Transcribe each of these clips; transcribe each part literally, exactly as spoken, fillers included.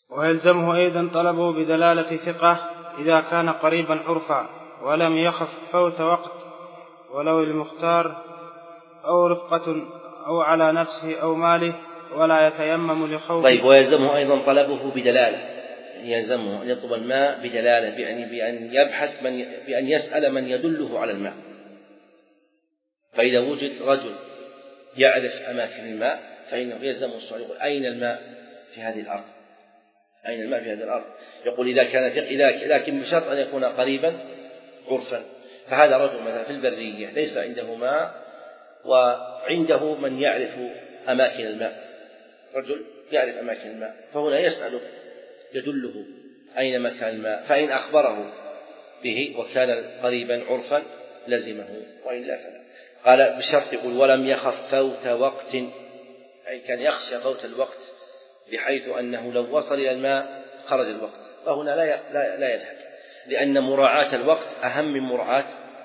ويلزمه أيضا طلبه بدلالة ثقة إذا كان قريبا عرفا ولم يخف فوت وقت ولو المختار أو رفقة أو على نفسه أو ماله ولا يتيمم لخوف. طيب ويلزمه أيضا طلبه بدلالة، يلزمه أن يطلب الماء بدلالة، يعني بأن يبحث من بأن يسأل من يدله على الماء. فإذا وجد رجل يعرف أماكن الماء فإنه يلزمه السؤال، يقول أين الماء في هذه الأرض؟ أين الماء في هذه الأرض؟ يقول إذا كان في إذا لكن بشرط أن يكون قريبا عرفا. فهذا رجل مثلا في البرية ليس عنده ماء وعنده من يعرف أماكن الماء، رجل يعرف أماكن الماء، فهنا يسأله يدله أين مكان الماء، فإن أخبره به وكان قريبا عرفا لزمه وإلا فلا. قال بشرط، يقول ولم يخف فوت وقت، أي كان يخشى فوت الوقت بحيث أنه لو وصل إلى الماء خرج الوقت، فهنا لا لا لا يذهب، لأن مراعاة الوقت أهم من مراعاة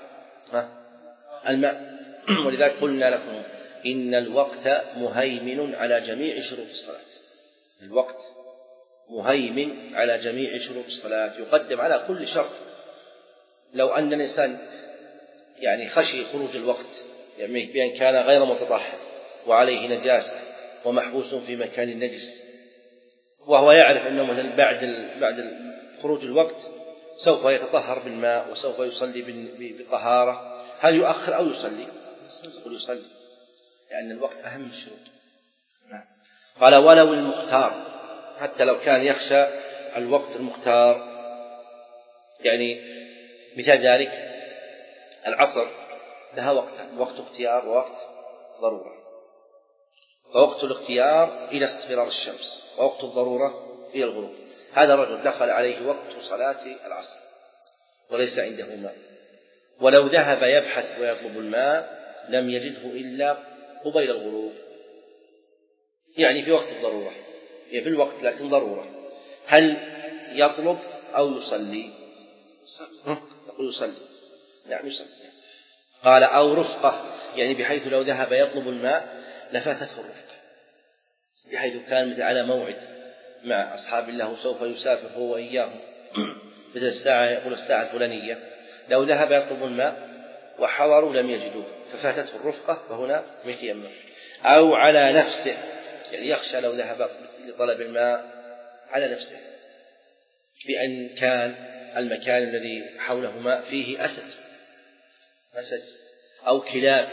الماء. ولذلك قلنا لكم إن الوقت مهيمن على جميع شروط الصلاة، الوقت مهيمن على جميع شروط الصلاة، يقدم على كل شرط. لو أن الإنسان يعني خشي خروج الوقت، يعني بأن كان غير متطهر وعليه نجاسة ومحبوس في مكان نجس، وهو يعرف أنه مثلا بعد بعد خروج الوقت سوف يتطهر بالماء وسوف يصلي بطهارة، هل يؤخر أو يصلي؟ يقول يصلي، لأن الوقت أهم الشروط. قال ولو المختار، حتى لو كان يخشى الوقت المختار، يعني مثال ذلك العصر لها وقتان، وقت اختيار ووقت ضرورة. فوقت الاختيار إلى اصفرار الشمس، ووقت الضرورة إلى الغروب. هذا الرجل دخل عليه وقت صلاة العصر وليس عنده ماء، ولو ذهب يبحث ويطلب الماء لم يجده إلا قبيل الغروب، يعني في وقت الضرورة، يعني في الوقت لكن ضرورة. هل يطلب أو يصلي؟ يقول يصلي، نعم يصلي. قال أو رفقة، يعني بحيث لو ذهب يطلب الماء لفاتته الرفقة، بحيث كان على موعد مع أصحاب الله سوف يسافر هو وإياهم مثل الساعة، يقول الساعة الفلانية، لو ذهب يطلب الماء وحضروا لم يجدوه ففاتته الرفقة، فهنا يتيمم. أو على نفسه، يعني يخشى لو ذهب لطلب الماء على نفسه بأن كان المكان الذي حوله ماء فيه أسد أسد أو كلاب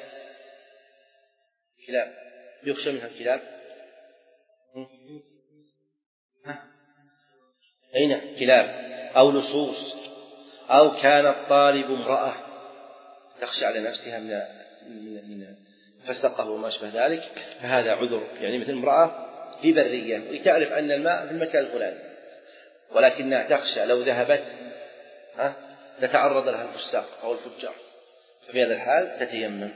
كلاب يخشى منها الكلاب. أين كلاب أو لصوص، أو كان الطالب امرأة تخشى على نفسها من من فسقه وما شابه ذلك، فهذا عذر، يعني مثل امرأة في برية وتعرف أن الماء في المكان الفلاني ولكنها تخشى لو ذهبت ها تتعرض لها الفساق أو الفجار، ففي هذا الحال تتيمم.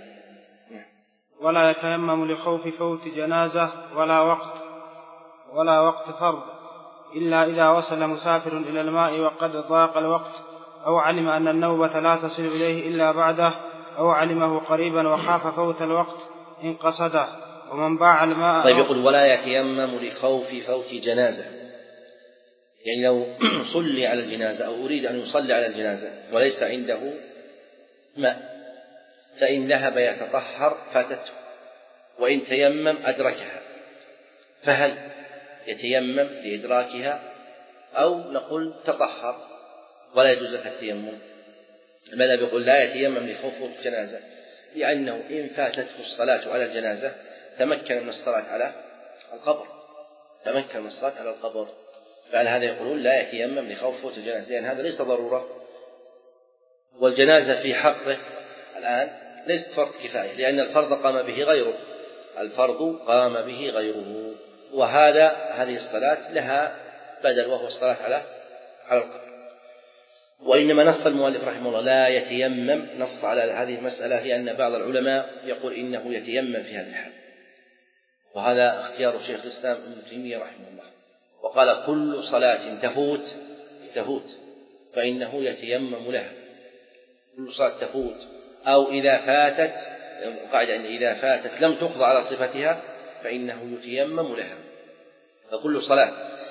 ولا يتيمم لخوف فوت جنازة ولا وقت ولا وقت فرض إلا إذا وصل مسافر إلى الماء وقد ضاق الوقت، أو علم أن النوبة لا تصل إليه إلا بعده، أو علمه قريبا وخاف فوت الوقت إن قصده. ومن باع الماء. طيب يقول ولا يتيمم لخوف فوت جنازة، يعني لو صلي على الجنازة أو أريد أن يصلي على الجنازة وليس عنده ماء، فإن ذهب يتطهر فاتته، وإن تيمم أدركها، فهل يتيمم لإدراكها أو نقول تطهر ولا يجوز لك التيمم؟ المذهب يقول لا يتيمم لخوف الجنازة، لأنه إن فاتته الصلاة على الجنازة تمكن من الصلاة على القبر تمكن من الصلاة على القبر فعلى هذا يقولون لا يتيمم لخوف فوت الجنازة، لأن هذا ليس ضرورة، والجنازة في حقه الآن ليست فرض كفاية، لأن الفرض قام به غيره الفرض قام به غيره وهذا هذه الصلاة لها بدل وهو الصلاة على على القبر. وإنما نص المؤلف رحمه الله لا يتيمم، نص على هذه المسألة لأن بعض العلماء يقول إنه يتيمم في هذا الحال، وهذا اختيار شيخ الإسلام ابن تيمية رحمه الله، وقال كل صلاة تفوت تفوت فإنه يتيمم لها، كل صلاة تفوت أو إذا فاتت، قاعدة أن إذا فاتت لم تقضى على صفتها فإنه يتيمم لها، فكل صلاة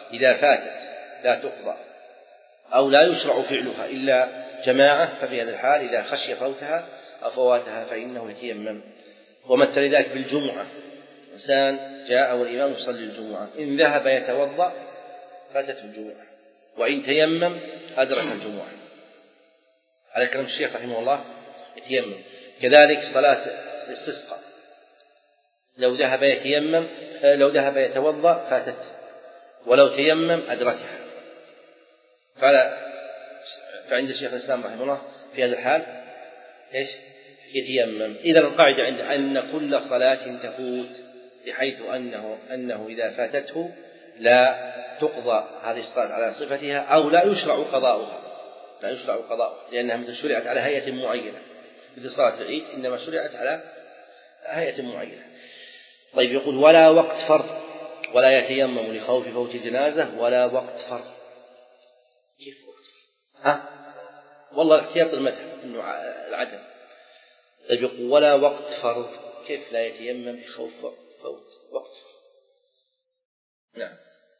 إذا فاتت لا تقضى أو لا يشرع فعلها إلا جماعة، ففي هذا الحال إذا خشي فوتها أو فواتها فإنه يتيمم. ومثل ذلك بالجمعة، إنسان جاء والإمام يصلي الجمعة، إن ذهب يتوضأ فاتته الجمعة، وإن تيمم أدرك الجمعة. على كلام الشيخ رحمه الله يتيمم. كذلك صلاة الاستسقاء، لو ذهب يتيمم لو ذهب يتوضأ فاتته، ولو تيمم أدركها. فلا فعند الشيخ الإسلام رحمه الله في هذا الحال إيش؟ يتيمم. إذا القاعدة عند أن كل صلاة تفوت، بحيث أنه أنه إذا فاتته لا تقضى هذه الصلاة على صفتها أو لا يشرع قضاؤها، لا يشرع قضاؤها لأنها مثل شرعت على هيئة معينة، مثل صلاة العيد إنما شرعت على هيئة معينة. طيب، يقول ولا وقت فرض ولا يتيمم لخوف فوت جنازة ولا وقت فرض. كيف وقت فرض؟ ها؟ والله احتياط المذهب إنه العدم. طيب، يقول ولا وقت فرض، كيف لا يتيمم بخوف فوت وقت فرض؟ نعم،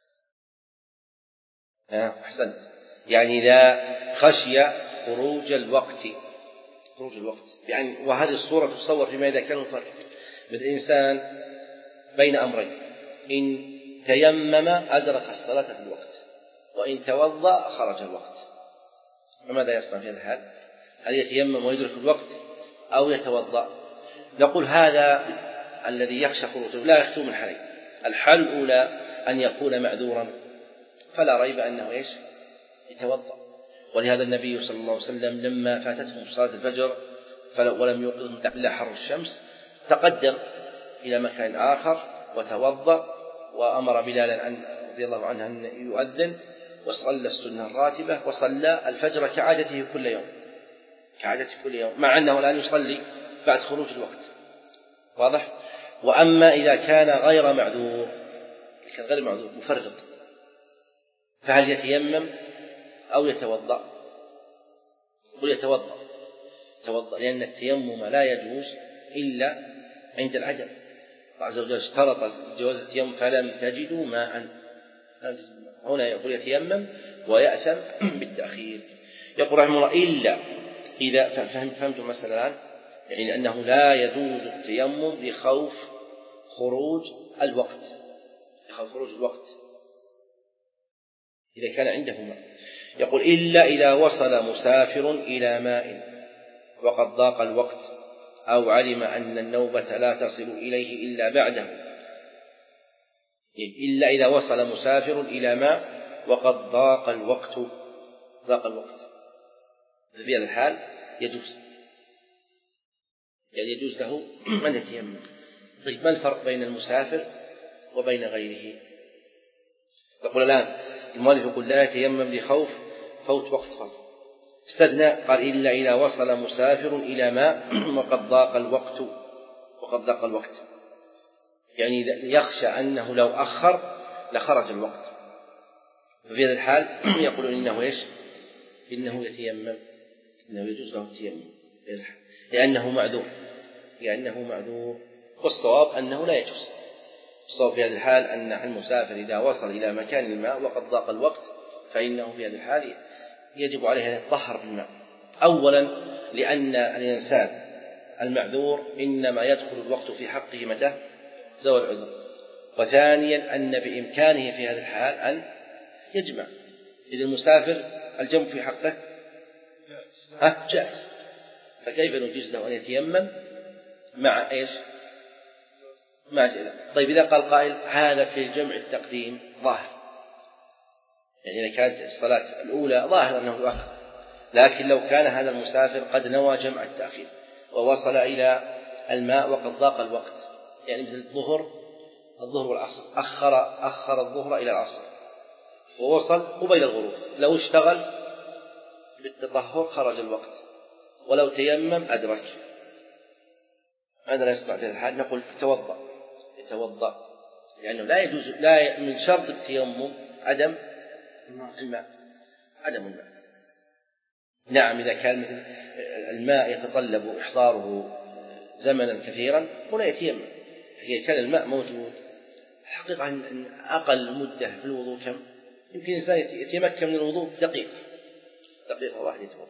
أحسن. يعني إذا خشي خروج الوقت خروج الوقت يعني، وهذه الصورة تصور فيما إذا كان الفرق مثل إنسان بين أمرين، إن تيمم أدرك الصلاة في الوقت، وإن توضأ خرج الوقت، فماذا يصنع في هذا الحال؟ هل يتيمم ويدرك الوقت أو يتوضأ؟ نقول هذا الذي يخشى خروجه لا يخشى من حالين. الحال الأولى أن يكون معذورا، فلا ريب أنه إيش؟ يتوضأ. ولهذا النبي صلى الله عليه وسلم لما فاتتهم صلاة الفجر ولم يوقظهم إلا حر الشمس تقدم إلى مكان آخر وتوضأ، وأمر بلالا أن رضي الله عنه أن يؤذن، وصلى السنة الراتبة، وصلى الفجر كعادته كل يوم كعادته كل يوم مع أنه الآن يصلي بعد خروج الوقت. واضح؟ وأما إذا كان غير معذور كان غير معذور مفرط، فهل يتيمم أو يتوضأ؟ يقول يتوضأ توضأ لأن التيمم لا يجوز إلا عند العدم. الله عز وجل اشترط جواز التيمم فلم تجدوا ماء، هنا يقول يتيمم ويأثم بالتأخير. يقول رحمه الله إلا إذا فهمتم المسألة الآن، يعني أنه لا يجوز التيمم لخوف خروج الوقت لخوف خروج الوقت إذا كان عنده ماء. يقول إلا إذا وصل مسافر إلى ماء وقد ضاق الوقت أو علم أن النوبة لا تصل إليه إلا بعده، إلا إذا وصل مسافر إلى ماء وقد ضاق الوقت ضاق الوقت في هذا الحال يجوز يعني يجوز له أن يتيمم. طيب، ما الفرق بين المسافر وبين غيره؟ يقول الآن المؤلف يقول لا يتيمم لخوف فوت وقت فرض، استثنى قال إلا إذا وصل مسافر إلى ماء وقد ضاق الوقت وقد ضاق الوقت يعني يخشى أنه لو أخر لخرج الوقت، ففي هذا الحال يقول إنه إيش؟ إنه يتيمم، إنه يجوز له التيمم لأنه معذور لأنه معذور والصواب أنه لا يجوز. الصواب في هذا الحال أن المسافر إذا وصل إلى مكان الماء وقد ضاق الوقت فإنه في هذا الحال يجب عليه أن يتطهر بالماء، أولا لأن الإنسان المعذور إنما يدخل الوقت في حقه متى؟ زوال العذر، وثانيا أن بإمكانه في هذا الحال أن يجمع. إذا المسافر الجمع في حقه ها جائز، فكيف نجيز له أن يتيمم مع إيش؟ مع جائز. طيب، إذا قال قائل هذا في الجمع التقديم ظاهر، يعني إذا كانت الصلاة الأولى ظاهر أنه يؤخر، لكن لو كان هذا المسافر قد نوى جمع التأخير ووصل إلى الماء وقد ضاق الوقت، يعني مثل الظهر الظهر والعصر، أخر أخر الظهر إلى العصر ووصل قبيل الغروب، لو اشتغل بالتطهر خرج الوقت، ولو تيمم أدرك. هذا لا يستطيع في هذا الحال، نقول يتوضأ يتوضأ لأنه لا يجوز، لا من شرط التيمم عدم الماء عدم الماء. نعم، إذا كان الماء يتطلب إحضاره زمنا كثيرا ولا يتيمم. إذا كان الماء موجود، الحقيقة أن أقل مدة في الوضوء كم؟ يمكن الإنسان يتمكن من الوضوء دقيقة دقيقة واحدة يتوضأ.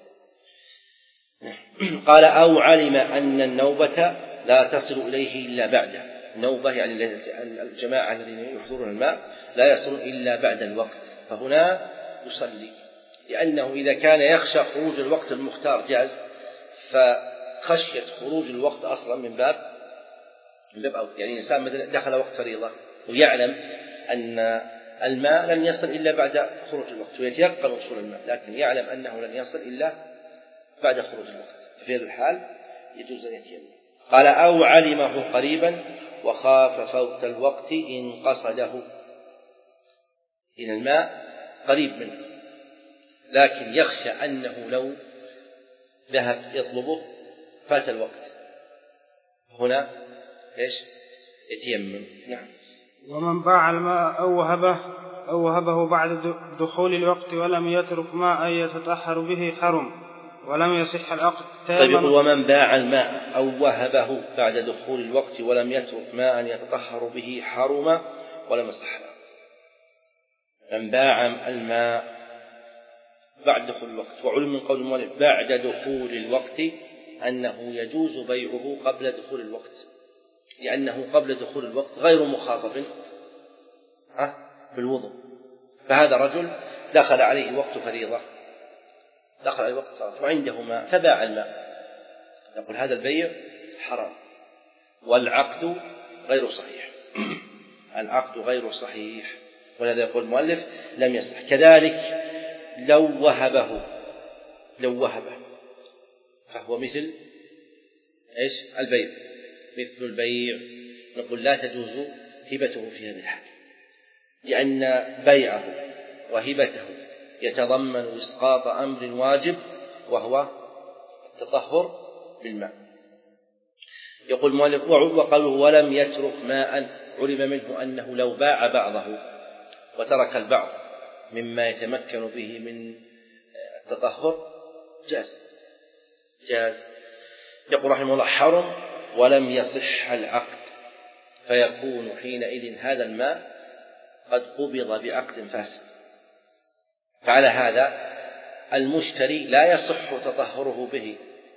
قال أو علم أن النوبة لا تصل إليه إلا بعده. النوبة يعني الجماعة الذين يحضرون الماء لا يصل إلا بعد الوقت، فهنا يصلي، لأنه إذا كان يخشى خروج الوقت المختار جاز، فخشية خروج الوقت أصلا من باب من باب أول. يعني الإنسان دخل وقت فريضة ويعلم أن الماء لن يصل إلا بعد خروج الوقت ويتيقن وصول الماء، لكن يعلم أنه لن يصل إلا بعد خروج الوقت، في هذا الحال يجوز أن يتيمم. قال أو علمه قريبا وخاف فوت الوقت إن قصده. إن الماء قريب منه لكن يخشى أنه لو ذهب يطلبه فات الوقت، هنا إيش يتيمم. نعم. ومن باع الماء أو وهبه أو وهبه بعد دخول الوقت ولم يترك ماء يتطهر به حرم ولم يصح العقد. طيب يقول ومن باع الماء أو وهبه بعد دخول الوقت ولم يترك ماء يتطهر به حرم ولم يصح العقد. من باع الماء بعد دخول الوقت، وعلم من قول المؤلف بعد دخول الوقت أنه يجوز بيعه قبل دخول الوقت، لأنه قبل دخول الوقت غير مخاطب بالوضوء. فهذا رجل دخل عليه وقت فريضة، دخل عليه وقت صلاة وعنده ماء فباع الماء، نقول هذا البيع حرام والعقد غير صحيح. العقد غير صحيح، ولذا يقول المؤلف لم يصح. كذلك لو وهبه لو وهبه فهو مثل إيش البيع، مثل البيع، نقول لا تجوز هبته في هذه الحال، لأن بيعه وهبته يتضمن إسقاط أمر واجب وهو التطهر بالماء. يقول المؤلف وقوله ولم يترك ماء علم منه أنه لو باع بعضه وترك البعض مما يتمكن به من التطهر جاز جاز يقول رحمه الله حرم ولم يصح العقد، فيكون حينئذ هذا الماء قد قبض بعقد فاسد. فعلى هذا المشتري لا يصح تطهره به،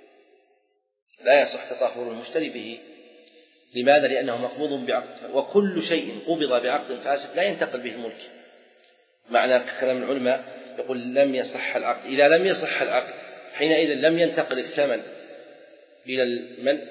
لا يصح تطهر المشتري به. لماذا؟ لأنه مقبوض بعقد، وكل شيء قبض بعقد فاسد لا ينتقل به الملك. معنى كلام العلماء يقول لم يصح العقد، إذا لم يصح العقد حينئذ لم ينتقل الثمن إلى المن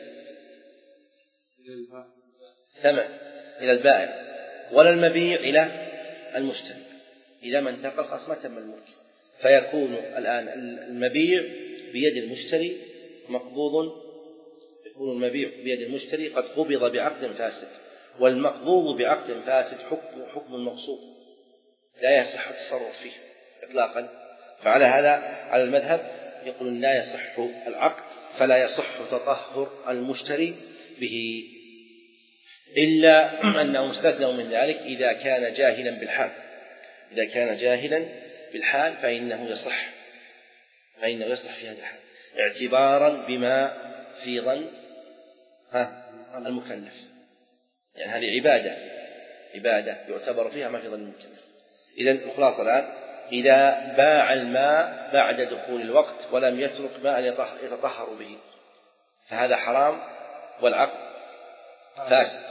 ثمن إلى البائع ولا المبيع إلى المشتري. إذا ما انتقل خلاص ما تم الملك، فيكون الآن المبيع بيد المشتري مقبوض، يكون المبيع بيد المشتري قد قبض بعقد فاسد، والمقبوض بعقد فاسد حكم حكم المغصوب لا يصح التصرف فيه إطلاقا. فعلى هذا على المذهب يقول لا يصح العقد، فلا يصح تطهر المشتري به، إلا أنه مستثنى من ذلك إذا كان جاهلا بالحال. إذا كان جاهلا بالحال فإنه يصح فإنه يصح في هذا الحال اعتبارا بما في ظن المكلف، يعني هذه عبادة عبادة يعتبر فيها ما في ظن المكلف. إذن الخلاصة الآن إذا باع الماء بعد دخول الوقت ولم يترك ماء يتطهر به فهذا حرام والعقد فاسد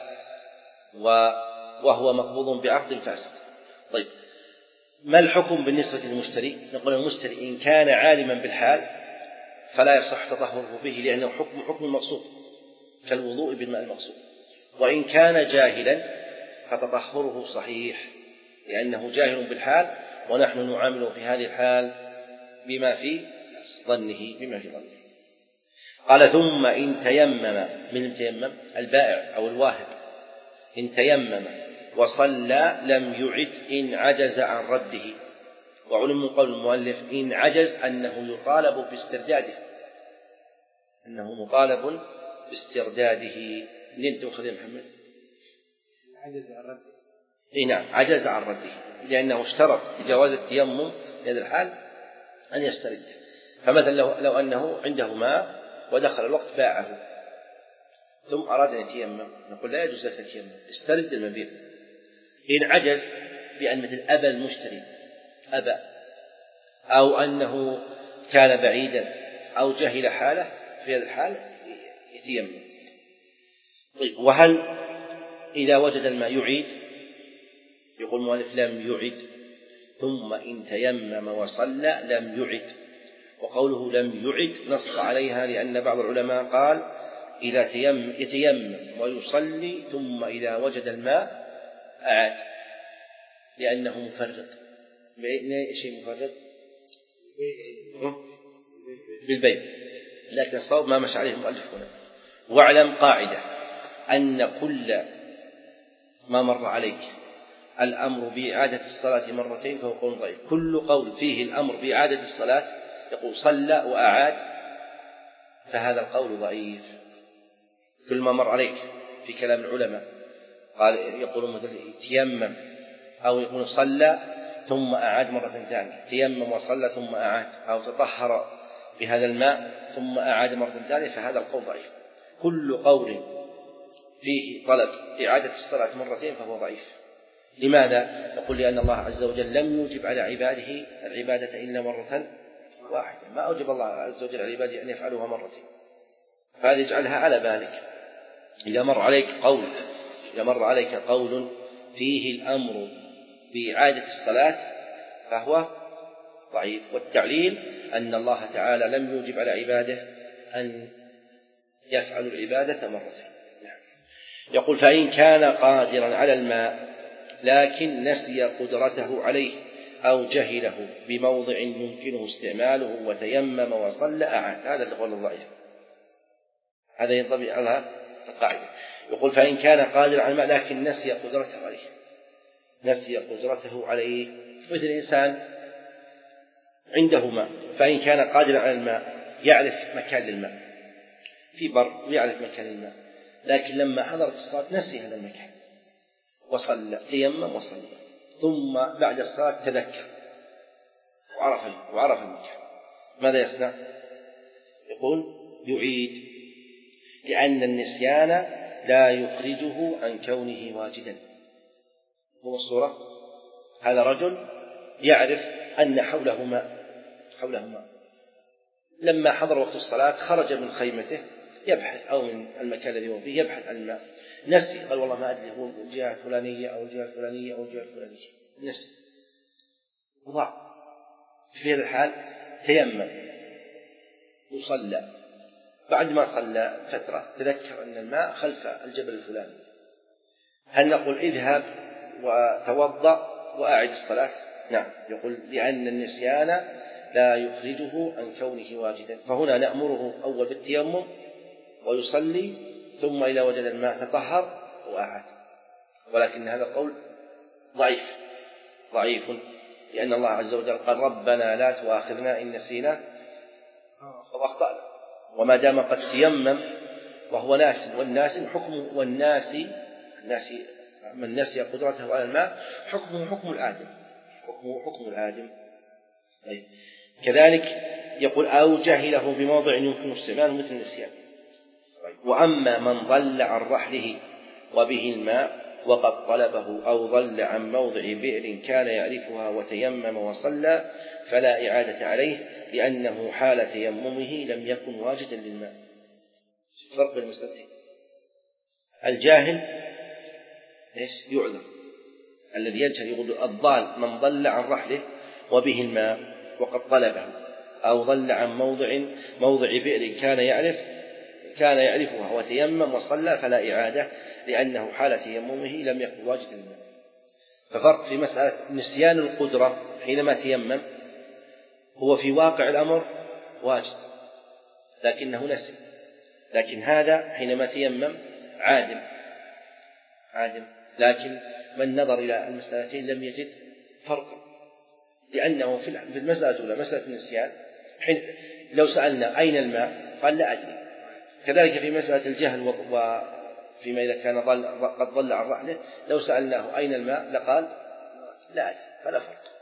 وهو مقبوض بعقد فاسد. طيب ما الحكم بالنسبة للمشتري؟ نقول المشتري إن كان عالما بالحال فلا يصح تطهره به، لأنه حكم حكم المقصود كالوضوء بالماء المقصود، وإن كان جاهلا فتطهره صحيح لأنه جاهل بالحال، ونحن نعامله في هذه الحال بما في ظنه بما في ظنه. قال ثم إن تيمم، من تيمم البائع أو الواهب، إن تيمم وصلى لم يعد إن عجز عن رده. وعلم من قول المؤلف إن عجز أنه يطالب باسترداده، أنه مطالب باسترداده. لين تأخذ يا محمد عجز عن رده؟ إيه نعم عجز عن رده، لأنه اشترط لجواز التيمم في هذا الحال أن يسترد. فمثلا لو, لو أنه عنده ماء ودخل الوقت باعه ثم أراد أن يتيمم، نقول لا يجوز لك التيمم، استرد المبيع. إن عجز بأن مثل أبى المشتري أبى، أو أنه كان بعيدا أو جهل حاله، في هذا الحال يتيمم. طيب، وهل إذا وجد الماء يعيد؟ يقول المؤلف لم يعد، ثم إن تيمم وصلى لم يعد. وقوله لم يعد نص عليها، لأن بعض العلماء قال إذا تيمم يتيمم ويصلي ثم إذا وجد الماء أعاد، لأنه مفرد. بأي شيء مفرد؟ بالبين، لكن الصواب ما مشى عليه المؤلف هنا. واعلم قاعدة أن كل ما مر عليك الأمر بإعادة الصلاة مرتين فهو قول ضعيف. كل قول فيه الأمر بإعادة الصلاة، يقول صلى وأعاد، فهذا القول ضعيف. كل ما مر عليك في كلام العلماء قال يقول مثلا تيمم، أو يقول صلى ثم أعاد مرة ثانية، تيمم وصلى ثم أعاد، أو تطهر بهذا الماء ثم أعاد مرة ثانية، فهذا القول ضعيف. كل قول فيه طلب إعادة الصلاة مرتين فهو ضعيف. لماذا؟ نقول لأن الله عز وجل لم يوجب على عباده العبادة إلا مرة واحدة، ما أوجب الله عز وجل على عباده أن يفعلوها مرتين، فهذا يجعلها على بالك. إذا مر عليك قول إذا مر عليك قول فيه الأمر بإعادة الصلاة فهو ضعيف. والتعليل أن الله تعالى لم يوجب على عباده أن يفعلوا العبادة مرتين. يقول فإن كان قادرا على الماء لكن نسي قدرته عليه أو جهله بموضع يمكنه استعماله وتيمم وصلى أعاد، هذا القول الضعيف، هذا ينطبق على القاعدة. يقول فإن كان قادرا على الماء لكن نسي قدرته عليه نسي قدرته عليه مثل إنسان عنده ماء، فإن كان قادرا على الماء يعرف مكان للماء في بر ويعرف مكان الماء، لكن لما حضرت الصلاة نسي هذا المكان وصلى، تيمم وصلى، ثم بعد الصلاة تذكر وعرف وعرف المكان، ماذا يصنع؟ يقول يعيد، لأن النسيان لا يخرجه عن كونه واجدا. هو الصورة هذا رجل يعرف أن حوله ماء حوله ماء لما حضر وقت الصلاة خرج من خيمته يبحث، أو من المكان الذي هو فيه يبحث عن الماء، نسي، قال والله ما أدري هو الجهة الفلانية أو الجهة الفلانية أو الجهة الفلانية، نسي وضع. في هذا الحال تيمم وصلى، بعد ما صلى فترة تذكر أن الماء خلف الجبل الفلاني، هل نقول اذهب وتوضأ وأعد الصلاة؟ نعم، يقول لأن النسيان لا يخرجه عن كونه واجدا، فهنا نأمره أول بالتيمم ويصلي، ثم إذا وجد الماء تطهر وأعاد. ولكن هذا القول ضعيف ضعيف لأن الله عز وجل قال ربنا لا تؤاخذنا إن نسينا أو أخطأنا، وما دام قد تيمم وهو ناس، والناس حكم والناس الناس من نسي قدرته على الماء حكمه حكم الآدم حكمه حكم الآدم. طيب. كذلك يقول أو جهله بموضع يمكن استعماله مثل النسيان. طيب. وأما من ضل عن رحله وبه الماء وقد طلبه أو ضل عن موضع بئر كان يعرفها وتيمم وصلى فلا إعادة عليه، لأنه حال تيممه لم يكن واجدا للماء. فرق بين المسألتين. الجاهل إيش يعذر، الذي يجهل يقول الضال من ضل عن رحله وبه الماء وقد طلبه أو ضل عن موضع موضع بئر كان يعرف كان يعرفها وتيمم وصلى فلا إعادة، لأنه حال تيممه لم يكن واجدا للماء. ففرق في مسألة نسيان القدرة حينما تيمم، هو في واقع الأمر واجد لكنه نسي، لكن هذا حينما تيمم عادم عادم لكن من نظر إلى المسألتين لم يجد فرقا، لأنه في المسألة الأولى مسألة النسيان حين لو سألنا أين الماء قال لا أدري، كذلك في مسألة الجهل وفيما إذا كان ضل قد ضل عن رحله لو سألناه أين الماء لقال لا أدري، فلا فرق.